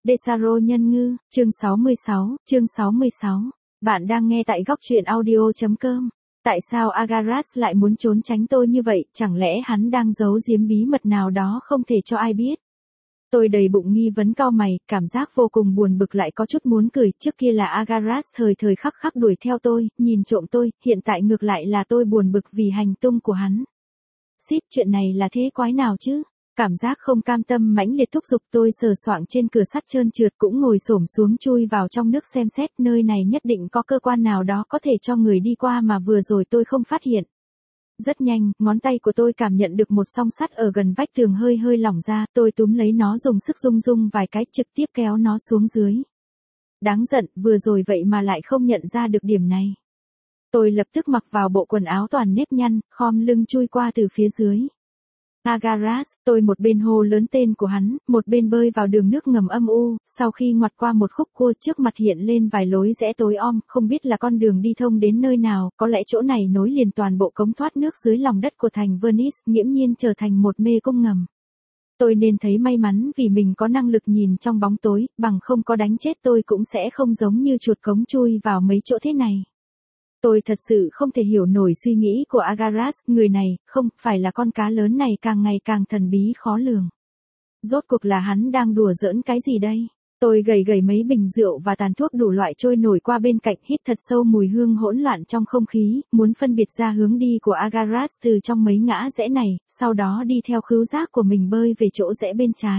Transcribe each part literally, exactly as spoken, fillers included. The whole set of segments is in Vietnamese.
Desaro nhân ngư, chương sáu mươi sáu, chương sáu mươi sáu. Bạn đang nghe tại góc truyện audio chấm com. Tại sao Agaras lại muốn trốn tránh tôi như vậy, chẳng lẽ hắn đang giấu giếm bí mật nào đó không thể cho ai biết? Tôi đầy bụng nghi vấn cau mày, cảm giác vô cùng buồn bực lại có chút muốn cười, trước kia là Agaras thời thời khắc khắc đuổi theo tôi, nhìn trộm tôi, hiện tại ngược lại là tôi buồn bực vì hành tung của hắn. Xít, chuyện này là thế quái nào chứ? Cảm giác không cam tâm mãnh liệt thúc giục tôi sờ soạng trên cửa sắt trơn trượt cũng ngồi xổm xuống chui vào trong nước xem xét nơi này nhất định có cơ quan nào đó có thể cho người đi qua mà vừa rồi tôi không phát hiện. Rất nhanh, ngón tay của tôi cảm nhận được một song sắt ở gần vách tường hơi hơi lỏng ra, tôi túm lấy nó dùng sức rung rung vài cái trực tiếp kéo nó xuống dưới. Đáng giận, vừa rồi vậy mà lại không nhận ra được điểm này. Tôi lập tức mặc vào bộ quần áo toàn nếp nhăn, khom lưng chui qua từ phía dưới. Agaras, tôi một bên hô lớn tên của hắn, một bên bơi vào đường nước ngầm âm u, sau khi ngoặt qua một khúc cua trước mặt hiện lên vài lối rẽ tối om, không biết là con đường đi thông đến nơi nào, có lẽ chỗ này nối liền toàn bộ cống thoát nước dưới lòng đất của thành Venice, nghiễm nhiên trở thành một mê cung ngầm. Tôi nên thấy may mắn vì mình có năng lực nhìn trong bóng tối, bằng không có đánh chết tôi cũng sẽ không giống như chuột cống chui vào mấy chỗ thế này. Tôi thật sự không thể hiểu nổi suy nghĩ của Agaras, người này, không phải là con cá lớn này càng ngày càng thần bí khó lường. Rốt cuộc là hắn đang đùa giỡn cái gì đây? Tôi gầy gầy mấy bình rượu và tàn thuốc đủ loại trôi nổi qua bên cạnh, hít thật sâu mùi hương hỗn loạn trong không khí, muốn phân biệt ra hướng đi của Agaras từ trong mấy ngã rẽ này, sau đó đi theo khứu giác của mình bơi về chỗ rẽ bên trái.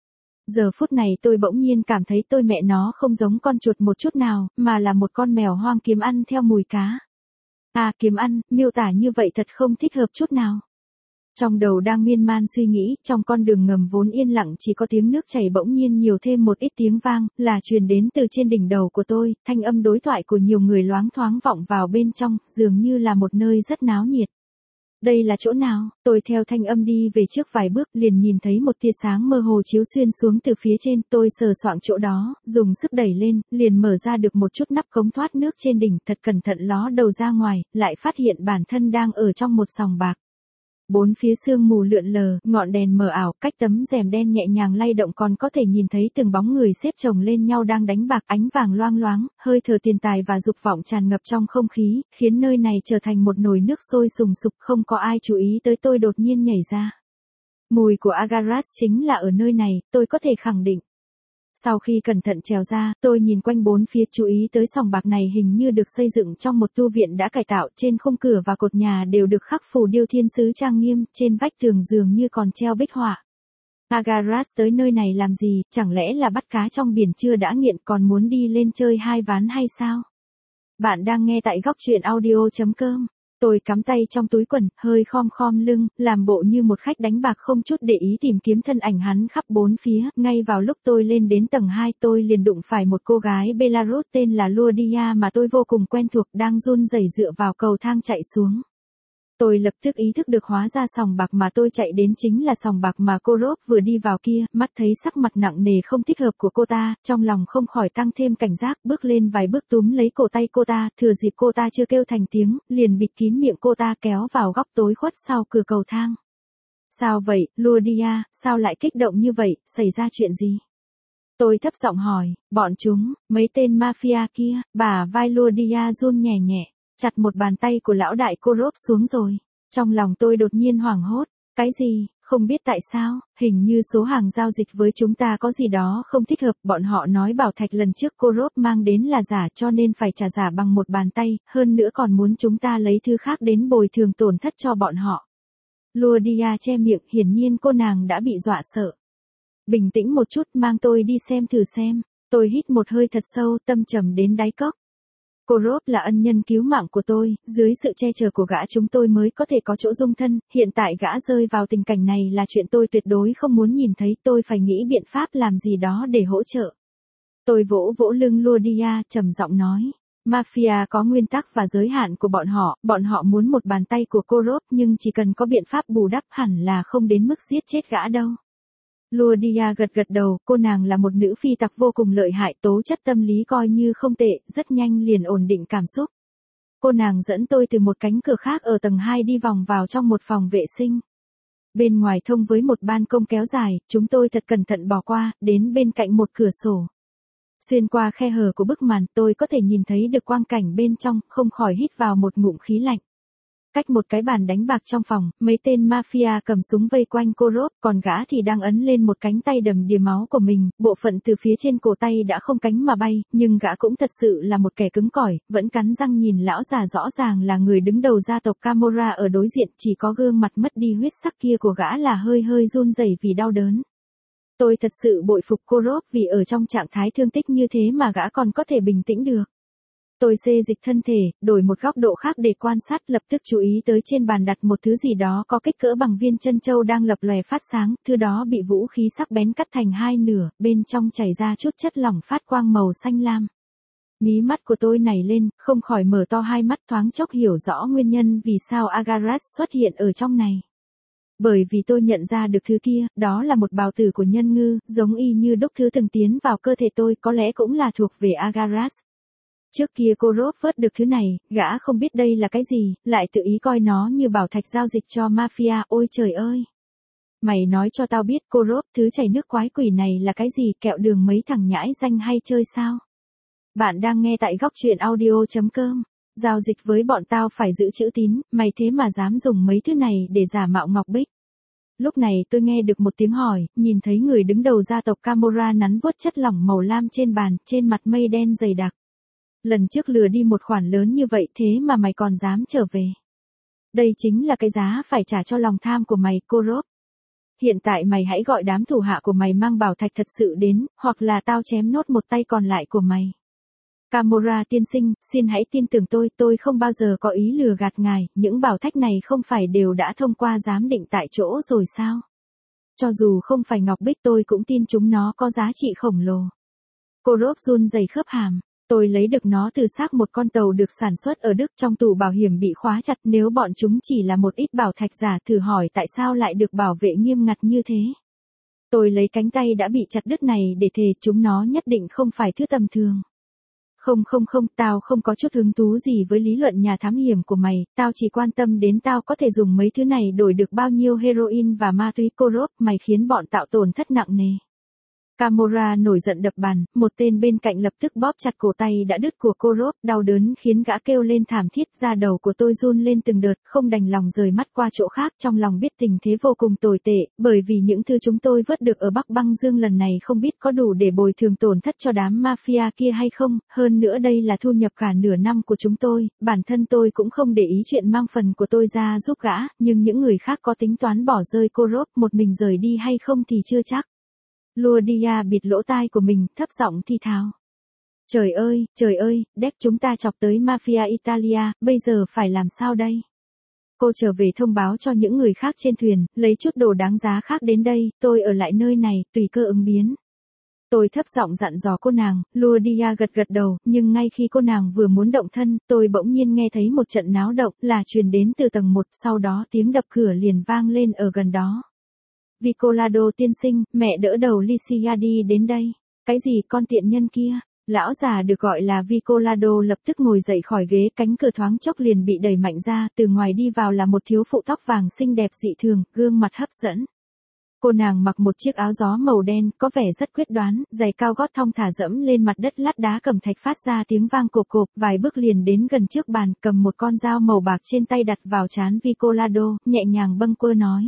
Giờ phút này tôi bỗng nhiên cảm thấy tôi mẹ nó không giống con chuột một chút nào, mà là một con mèo hoang kiếm ăn theo mùi cá. À, kiếm ăn, miêu tả như vậy thật không thích hợp chút nào. Trong đầu đang miên man suy nghĩ, trong con đường ngầm vốn yên lặng chỉ có tiếng nước chảy bỗng nhiên nhiều thêm một ít tiếng vang, là truyền đến từ trên đỉnh đầu của tôi, thanh âm đối thoại của nhiều người loáng thoáng vọng vào bên trong, dường như là một nơi rất náo nhiệt. Đây là chỗ nào? Tôi theo thanh âm đi về trước vài bước, liền nhìn thấy một tia sáng mơ hồ chiếu xuyên xuống từ phía trên, tôi sờ soạng chỗ đó, dùng sức đẩy lên, liền mở ra được một chút nắp cống thoát nước trên đỉnh, thật cẩn thận ló đầu ra ngoài, lại phát hiện bản thân đang ở trong một sòng bạc. Bốn phía sương mù lượn lờ, ngọn đèn mờ ảo, cách tấm rèm đen nhẹ nhàng lay động còn có thể nhìn thấy từng bóng người xếp chồng lên nhau đang đánh bạc, ánh vàng loang loáng, hơi thở tiền tài và dục vọng tràn ngập trong không khí, khiến nơi này trở thành một nồi nước sôi sùng sục, không có ai chú ý tới tôi đột nhiên nhảy ra. Mùi của Agaras chính là ở nơi này, tôi có thể khẳng định. Sau khi cẩn thận trèo ra, tôi nhìn quanh bốn phía chú ý tới sòng bạc này hình như được xây dựng trong một tu viện đã cải tạo, trên khung cửa và cột nhà đều được khắc phù điêu thiên sứ trang nghiêm, trên vách tường dường như còn treo bích họa. Agaras tới nơi này làm gì, chẳng lẽ là bắt cá trong biển chưa đã nghiện còn muốn đi lên chơi hai ván hay sao? Bạn đang nghe tại góc truyện audio chấm com. Tôi cắm tay trong túi quần, hơi khom khom lưng, làm bộ như một khách đánh bạc không chút để ý tìm kiếm thân ảnh hắn khắp bốn phía. Ngay vào lúc tôi lên đến tầng hai tôi liền đụng phải một cô gái Belarus tên là Ludia mà tôi vô cùng quen thuộc đang run rẩy dựa vào cầu thang chạy xuống. Tôi lập tức ý thức được hóa ra sòng bạc mà tôi chạy đến chính là sòng bạc mà cô Rop vừa đi vào kia, mắt thấy sắc mặt nặng nề không thích hợp của cô ta, trong lòng không khỏi tăng thêm cảnh giác, bước lên vài bước túm lấy cổ tay cô ta, thừa dịp cô ta chưa kêu thành tiếng, liền bịt kín miệng cô ta kéo vào góc tối khuất sau cửa cầu thang. Sao vậy, Ludia, sao lại kích động như vậy, xảy ra chuyện gì? Tôi thấp giọng hỏi, bọn chúng, mấy tên mafia kia, bả vai Ludia run nhẹ nhẹ. Chặt một bàn tay của lão đại cô Rop xuống rồi. Trong lòng tôi đột nhiên hoảng hốt. Cái gì, không biết tại sao, hình như số hàng giao dịch với chúng ta có gì đó không thích hợp. Bọn họ nói bảo thạch lần trước cô Rop mang đến là giả cho nên phải trả giả bằng một bàn tay, hơn nữa còn muốn chúng ta lấy thứ khác đến bồi thường tổn thất cho bọn họ. Ludia che miệng, hiển nhiên cô nàng đã bị dọa sợ. Bình tĩnh một chút, mang tôi đi xem thử xem. Tôi hít một hơi thật sâu, tâm trầm đến đáy cốc. Cô Rop là ân nhân cứu mạng của tôi, dưới sự che chở của gã chúng tôi mới có thể có chỗ dung thân, hiện tại gã rơi vào tình cảnh này là chuyện tôi tuyệt đối không muốn nhìn thấy, tôi phải nghĩ biện pháp làm gì đó để hỗ trợ. Tôi vỗ vỗ lưng Ludia, trầm giọng nói, mafia có nguyên tắc và giới hạn của bọn họ, bọn họ muốn một bàn tay của cô Rop nhưng chỉ cần có biện pháp bù đắp hẳn là không đến mức giết chết gã đâu. Ludia gật gật đầu, cô nàng là một nữ phi tặc vô cùng lợi hại, tố chất tâm lý coi như không tệ, rất nhanh liền ổn định cảm xúc. Cô nàng dẫn tôi từ một cánh cửa khác ở tầng hai đi vòng vào trong một phòng vệ sinh. Bên ngoài thông với một ban công kéo dài, chúng tôi thật cẩn thận bỏ qua, đến bên cạnh một cửa sổ. Xuyên qua khe hở của bức màn, tôi có thể nhìn thấy được quang cảnh bên trong, không khỏi hít vào một ngụm khí lạnh. Cách một cái bàn đánh bạc trong phòng, mấy tên mafia cầm súng vây quanh Korov, còn gã thì đang ấn lên một cánh tay đầm đìa máu của mình, bộ phận từ phía trên cổ tay đã không cánh mà bay, nhưng gã cũng thật sự là một kẻ cứng cỏi, vẫn cắn răng nhìn lão già rõ ràng là người đứng đầu gia tộc Camorra ở đối diện, chỉ có gương mặt mất đi huyết sắc kia của gã là hơi hơi run rẩy vì đau đớn. Tôi thật sự bội phục Korov vì ở trong trạng thái thương tích như thế mà gã còn có thể bình tĩnh được. Tôi xê dịch thân thể, đổi một góc độ khác để quan sát, lập tức chú ý tới trên bàn đặt một thứ gì đó có kích cỡ bằng viên chân châu đang lập lòe phát sáng, thứ đó bị vũ khí sắc bén cắt thành hai nửa, bên trong chảy ra chút chất lỏng phát quang màu xanh lam. Mí mắt của tôi nảy lên, không khỏi mở to hai mắt, thoáng chốc hiểu rõ nguyên nhân vì sao Agaras xuất hiện ở trong này. Bởi vì tôi nhận ra được thứ kia, đó là một bào tử của nhân ngư, giống y như đúc thứ từng tiến vào cơ thể tôi, có lẽ cũng là thuộc về Agaras. Trước kia Korov vớt được thứ này, gã không biết đây là cái gì, lại tự ý coi nó như bảo thạch giao dịch cho mafia, ôi trời ơi. Mày nói cho tao biết Korov, thứ chảy nước quái quỷ này là cái gì, kẹo đường mấy thằng nhãi danh hay chơi sao? Bạn đang nghe tại góc truyện audio chấm com. Giao dịch với bọn tao phải giữ chữ tín, mày thế mà dám dùng mấy thứ này để giả mạo Ngọc Bích. Lúc này tôi nghe được một tiếng hỏi, nhìn thấy người đứng đầu gia tộc Camorra nắn vuốt chất lỏng màu lam trên bàn, trên mặt mây đen dày đặc. Lần trước lừa đi một khoản lớn như vậy thế mà mày còn dám trở về. Đây chính là cái giá phải trả cho lòng tham của mày, Korov. Hiện tại mày hãy gọi đám thủ hạ của mày mang bảo thạch thật sự đến, hoặc là tao chém nốt một tay còn lại của mày. Camorra tiên sinh, xin hãy tin tưởng tôi, tôi không bao giờ có ý lừa gạt ngài, những bảo thạch này không phải đều đã thông qua giám định tại chỗ rồi sao? Cho dù không phải Ngọc Bích tôi cũng tin chúng nó có giá trị khổng lồ. Korov run rẩy khớp hàm. Tôi lấy được nó từ xác một con tàu được sản xuất ở Đức, trong tủ bảo hiểm bị khóa chặt, nếu bọn chúng chỉ là một ít bảo thạch giả, thử hỏi tại sao lại được bảo vệ nghiêm ngặt như thế. Tôi lấy cánh tay đã bị chặt đứt này để thề chúng nó nhất định không phải thứ tầm thường. Không không không, tao không có chút hứng thú gì với lý luận nhà thám hiểm của mày, tao chỉ quan tâm đến tao có thể dùng mấy thứ này đổi được bao nhiêu heroin và ma túy. Korov, mày khiến bọn tạo tổn thất nặng nề. Camorra nổi giận đập bàn, một tên bên cạnh lập tức bóp chặt cổ tay đã đứt của Korov, đau đớn khiến gã kêu lên thảm thiết, da đầu của tôi run lên từng đợt, không đành lòng rời mắt qua chỗ khác, trong lòng biết tình thế vô cùng tồi tệ, bởi vì những thứ chúng tôi vớt được ở Bắc Băng Dương lần này không biết có đủ để bồi thường tổn thất cho đám mafia kia hay không, hơn nữa đây là thu nhập cả nửa năm của chúng tôi, bản thân tôi cũng không để ý chuyện mang phần của tôi ra giúp gã, nhưng những người khác có tính toán bỏ rơi Korov một mình rời đi hay không thì chưa chắc. Luodia bịt lỗ tai của mình, thấp giọng thi thào. Trời ơi, trời ơi, Depp chúng ta chọc tới mafia Italia, bây giờ phải làm sao đây? Cô trở về thông báo cho những người khác trên thuyền, lấy chút đồ đáng giá khác đến đây, tôi ở lại nơi này, tùy cơ ứng biến. Tôi thấp giọng dặn dò cô nàng, Luodia gật gật đầu, nhưng ngay khi cô nàng vừa muốn động thân, tôi bỗng nhiên nghe thấy một trận náo động, là truyền đến từ tầng một, sau đó tiếng đập cửa liền vang lên ở gần đó. Vicolado tiên sinh, mẹ đỡ đầu Licia đi đến đây. Cái gì con tiện nhân kia? Lão già được gọi là Vicolado lập tức ngồi dậy khỏi ghế, cánh cửa thoáng chốc liền bị đẩy mạnh ra, từ ngoài đi vào là một thiếu phụ tóc vàng xinh đẹp dị thường, gương mặt hấp dẫn. Cô nàng mặc một chiếc áo gió màu đen, có vẻ rất quyết đoán, giày cao gót thong thả dẫm lên mặt đất lát đá cẩm thạch phát ra tiếng vang cộp cộp, vài bước liền đến gần trước bàn, cầm một con dao màu bạc trên tay đặt vào trán Vicolado, nhẹ nhàng bâng quơ nói.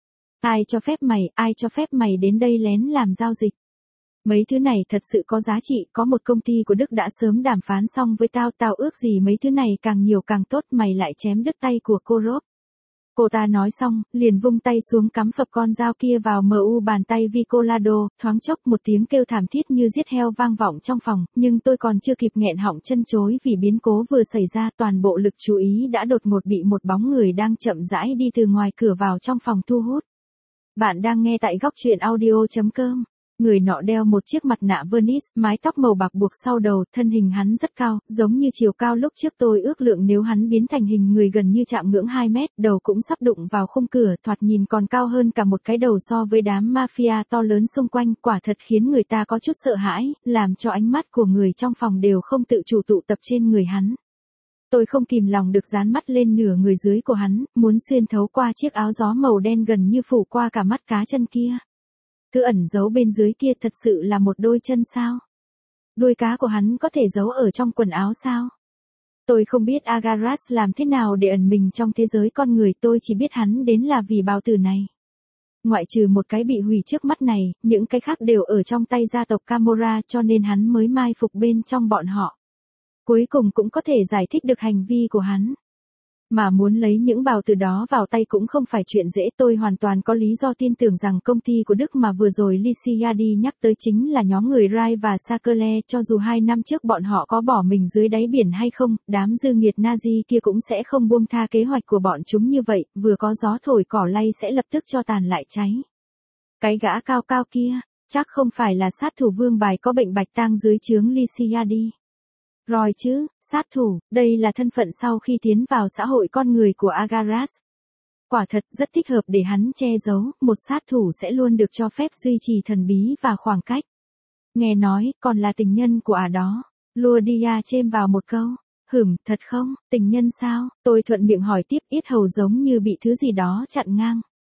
Ai cho phép mày, ai cho phép mày đến đây lén làm giao dịch? Mấy thứ này thật sự có giá trị, có một công ty của Đức đã sớm đàm phán xong với tao, tao ước gì mấy thứ này càng nhiều càng tốt, mày lại chém đứt tay của Korov. Cô ta nói xong, liền vung tay xuống cắm phập con dao kia vào mu bàn tay Vicolado, thoáng chốc một tiếng kêu thảm thiết như giết heo vang vọng trong phòng, nhưng tôi còn chưa kịp nghẹn họng chân chối vì biến cố vừa xảy ra, toàn bộ lực chú ý đã đột ngột bị một bóng người đang chậm rãi đi từ ngoài cửa vào trong phòng thu hút. Bạn đang nghe tại góc truyện audio chấm com. Người nọ đeo một chiếc mặt nạ vernice, mái tóc màu bạc buộc sau đầu, thân hình hắn rất cao, giống như chiều cao lúc trước tôi ước lượng nếu hắn biến thành hình người gần như chạm ngưỡng hai mét, đầu cũng sắp đụng vào khung cửa, thoạt nhìn còn cao hơn cả một cái đầu so với đám mafia to lớn xung quanh, quả thật khiến người ta có chút sợ hãi, làm cho ánh mắt của người trong phòng đều không tự chủ tụ tập trên người hắn. Tôi không kìm lòng được dán mắt lên nửa người dưới của hắn, muốn xuyên thấu qua chiếc áo gió màu đen gần như phủ qua cả mắt cá chân kia. Thứ ẩn giấu bên dưới kia thật sự là một đôi chân sao? Đuôi cá của hắn có thể giấu ở trong quần áo sao? Tôi không biết Agaras làm thế nào để ẩn mình trong thế giới con người, tôi chỉ biết hắn đến là vì bào tử này. Ngoại trừ một cái bị hủy trước mắt này, những cái khác đều ở trong tay gia tộc Camorra, cho nên hắn mới mai phục bên trong bọn họ. Cuối cùng cũng có thể giải thích được hành vi của hắn. Mà muốn lấy những bào tử đó vào tay cũng không phải chuyện dễ, tôi hoàn toàn có lý do tin tưởng rằng công ty của Đức mà vừa rồi Lysiadi nhắc tới chính là nhóm người Rai và Sakele, cho dù hai năm trước bọn họ có bỏ mình dưới đáy biển hay không, đám dư nghiệt Nazi kia cũng sẽ không buông tha kế hoạch của bọn chúng như vậy, vừa có gió thổi cỏ lay sẽ lập tức cho tàn lại cháy. Cái gã cao cao kia, chắc không phải là sát thủ vương bài có bệnh bạch tang dưới trướng Lysiadi. Rồi chứ, sát thủ, đây là thân phận sau khi tiến vào xã hội con người của Agaras. Quả thật rất thích hợp để hắn che giấu, một sát thủ sẽ luôn được cho phép duy trì thần bí và khoảng cách. Nghe nói, còn là tình nhân của ả đó. Luodia chêm vào một câu. Hửm, thật không, tình nhân sao? Tôi thuận miệng hỏi tiếp, yết hầu giống như bị thứ gì đó chặn ngang.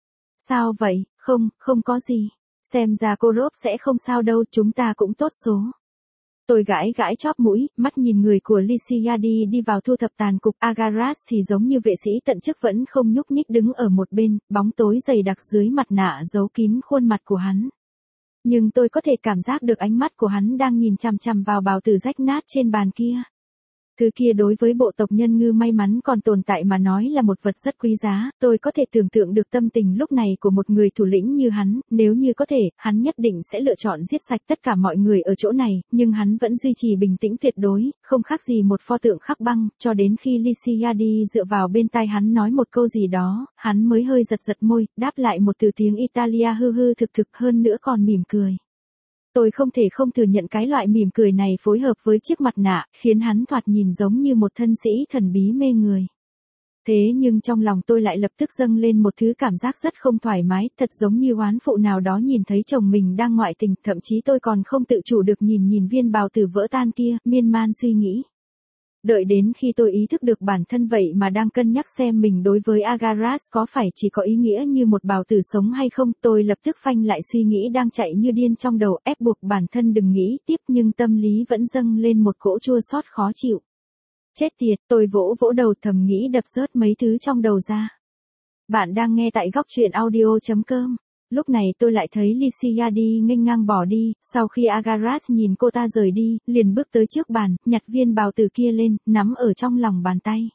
Sao vậy? Không, không có gì. Xem ra cô Rob sẽ không sao đâu, chúng ta cũng tốt số. Tôi gãi gãi chóp mũi, mắt nhìn người của Lysiadi đi vào thu thập tàn cục. Agaras thì giống như vệ sĩ tận chức vẫn không nhúc nhích đứng ở một bên, bóng tối dày đặc dưới mặt nạ giấu kín khuôn mặt của hắn. Nhưng tôi có thể cảm giác được ánh mắt của hắn đang nhìn chằm chằm vào bào tử rách nát trên bàn kia. Thứ kia đối với bộ tộc nhân ngư may mắn còn tồn tại mà nói là một vật rất quý giá, tôi có thể tưởng tượng được tâm tình lúc này của một người thủ lĩnh như hắn, nếu như có thể, hắn nhất định sẽ lựa chọn giết sạch tất cả mọi người ở chỗ này, nhưng hắn vẫn duy trì bình tĩnh tuyệt đối, không khác gì một pho tượng khắc băng, cho đến khi Lysiadi dựa vào bên tai hắn nói một câu gì đó, hắn mới hơi giật giật môi, đáp lại một từ tiếng Italia hư hư thực thực hơn nữa còn mỉm cười. Tôi không thể không thừa nhận cái loại mỉm cười này phối hợp với chiếc mặt nạ, khiến hắn thoạt nhìn giống như một thân sĩ thần bí mê người. Thế nhưng trong lòng tôi lại lập tức dâng lên một thứ cảm giác rất không thoải mái, thật giống như oán phụ nào đó nhìn thấy chồng mình đang ngoại tình, thậm chí tôi còn không tự chủ được nhìn nhìn viên bào tử vỡ tan kia, miên man suy nghĩ. Đợi đến khi tôi ý thức được bản thân vậy mà đang cân nhắc xem mình đối với Agaras có phải chỉ có ý nghĩa như một bào tử sống hay không, tôi lập tức phanh lại suy nghĩ đang chạy như điên trong đầu, ép buộc bản thân đừng nghĩ tiếp, nhưng tâm lý vẫn dâng lên một cỗ chua xót khó chịu. Chết tiệt, tôi vỗ vỗ đầu thầm nghĩ đập rớt mấy thứ trong đầu ra. Bạn đang nghe tại góc truyện audio chấm com. Lúc này tôi lại thấy Lysiadi nghênh ngang bỏ đi, sau khi Agaras nhìn cô ta rời đi, liền bước tới trước bàn, nhặt viên bào tử kia lên, nắm ở trong lòng bàn tay.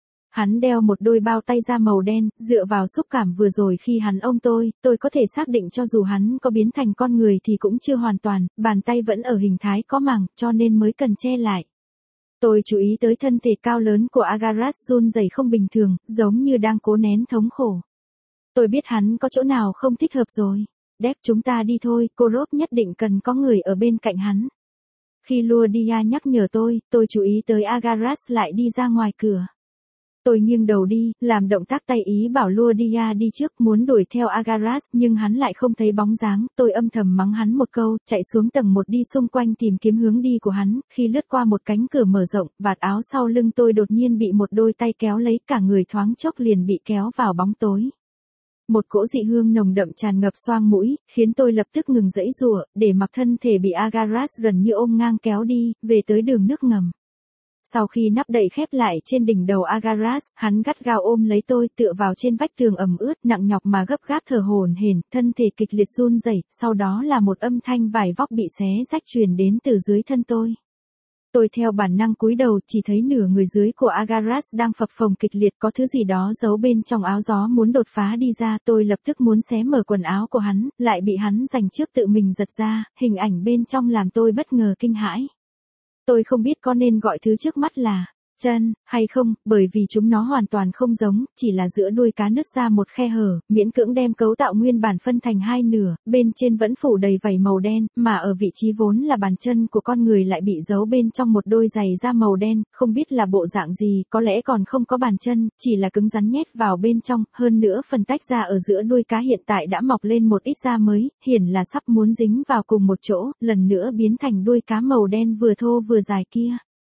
Hắn đeo một đôi bao tay da màu đen, dựa vào xúc cảm vừa rồi khi hắn ôm tôi, tôi có thể xác định cho dù hắn có biến thành con người thì cũng chưa hoàn toàn, bàn tay vẫn ở hình thái có màng, cho nên mới cần che lại. Tôi chú ý tới thân thể cao lớn của Agaras run rẩy không bình thường, giống như đang cố nén thống khổ. Tôi biết hắn có chỗ nào không thích hợp rồi. Đép chúng ta đi thôi, cô Rob nhất định cần có người ở bên cạnh hắn. Khi Luodia nhắc nhở tôi, tôi chú ý tới Agaras lại đi ra ngoài cửa. Tôi nghiêng đầu đi, làm động tác tay ý bảo Luodia đi trước muốn đuổi theo Agaras, nhưng hắn lại không thấy bóng dáng, tôi âm thầm mắng hắn một câu, chạy xuống tầng một đi xung quanh tìm kiếm hướng đi của hắn, khi lướt qua một cánh cửa mở rộng, vạt áo sau lưng tôi đột nhiên bị một đôi tay kéo lấy, cả người thoáng chốc liền bị kéo vào bóng tối. Một cỗ dị hương nồng đậm tràn ngập xoang mũi, khiến tôi lập tức ngừng giãy giụa, để mặc thân thể bị Agaras gần như ôm ngang kéo đi, về tới đường nước ngầm. Sau khi nắp đậy khép lại trên đỉnh đầu Agaras, hắn gắt gao ôm lấy tôi, tựa vào trên vách tường ẩm ướt, nặng nhọc mà gấp gáp thở hổn hển, thân thể kịch liệt run rẩy, sau đó là một âm thanh vải vóc bị xé rách truyền đến từ dưới thân tôi. Tôi theo bản năng cúi đầu, chỉ thấy nửa người dưới của Agaras đang phập phồng kịch liệt, có thứ gì đó giấu bên trong áo gió muốn đột phá đi ra, tôi lập tức muốn xé mở quần áo của hắn, lại bị hắn giành trước tự mình giật ra, hình ảnh bên trong làm tôi bất ngờ kinh hãi. Tôi không biết có nên gọi thứ trước mắt là chân hay không, bởi vì chúng nó hoàn toàn không giống, chỉ là giữa đuôi cá nứt ra một khe hở, miễn cưỡng đem cấu tạo nguyên bản phân thành hai nửa, bên trên vẫn phủ đầy vảy màu đen, mà ở vị trí vốn là bàn chân của con người lại bị giấu bên trong một đôi giày da màu đen, không biết là bộ dạng gì, có lẽ còn không có bàn chân, chỉ là cứng rắn nhét vào bên trong, hơn nữa phần tách da ở giữa đuôi cá hiện tại đã mọc lên một ít da mới, hiển là sắp muốn dính vào cùng một chỗ, lần nữa biến thành đuôi cá màu đen vừa thô vừa dài kia.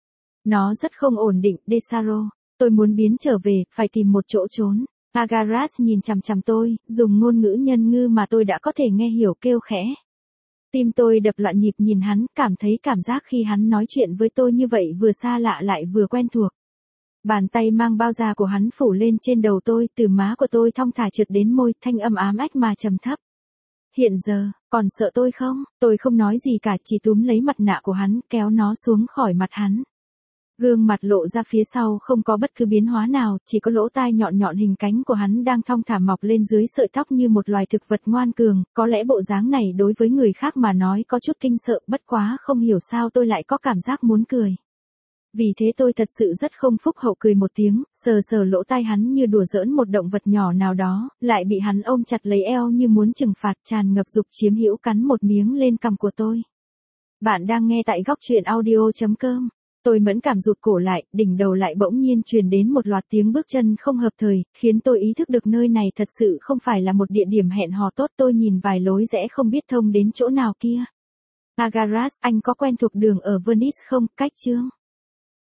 Nó rất không ổn định, Desaro. Tôi muốn biến trở về, phải tìm một chỗ trốn. Agaras nhìn chằm chằm tôi, dùng ngôn ngữ nhân ngư mà tôi đã có thể nghe hiểu kêu khẽ. Tim tôi đập loạn nhịp nhìn hắn, cảm thấy cảm giác khi hắn nói chuyện với tôi như vậy vừa xa lạ lại vừa quen thuộc. Bàn tay mang bao da của hắn phủ lên trên đầu tôi, từ má của tôi thong thả trượt đến môi, thanh âm ám ách mà trầm thấp. Hiện giờ, còn sợ tôi không? Tôi không nói gì cả, chỉ túm lấy mặt nạ của hắn, kéo nó xuống khỏi mặt hắn. Gương mặt lộ ra phía sau không có bất cứ biến hóa nào, chỉ có lỗ tai nhọn nhọn hình cánh của hắn đang thong thả mọc lên dưới sợi tóc như một loài thực vật ngoan cường, có lẽ bộ dáng này đối với người khác mà nói có chút kinh sợ, bất quá không hiểu sao tôi lại có cảm giác muốn cười. Vì thế tôi thật sự rất không phúc hậu cười một tiếng, sờ sờ lỗ tai hắn như đùa giỡn một động vật nhỏ nào đó, lại bị hắn ôm chặt lấy eo như muốn trừng phạt, tràn ngập dục chiếm hữu cắn một miếng lên cằm của tôi. Bạn đang nghe tại góc truyện audio chấm com. Tôi mẫn cảm rụt cổ lại, đỉnh đầu lại bỗng nhiên truyền đến một loạt tiếng bước chân không hợp thời, khiến tôi ý thức được nơi này thật sự không phải là một địa điểm hẹn hò tốt. Tôi nhìn vài lối rẽ không biết thông đến chỗ nào kia. Agaras, anh có quen thuộc đường ở Venice không? Cách chương.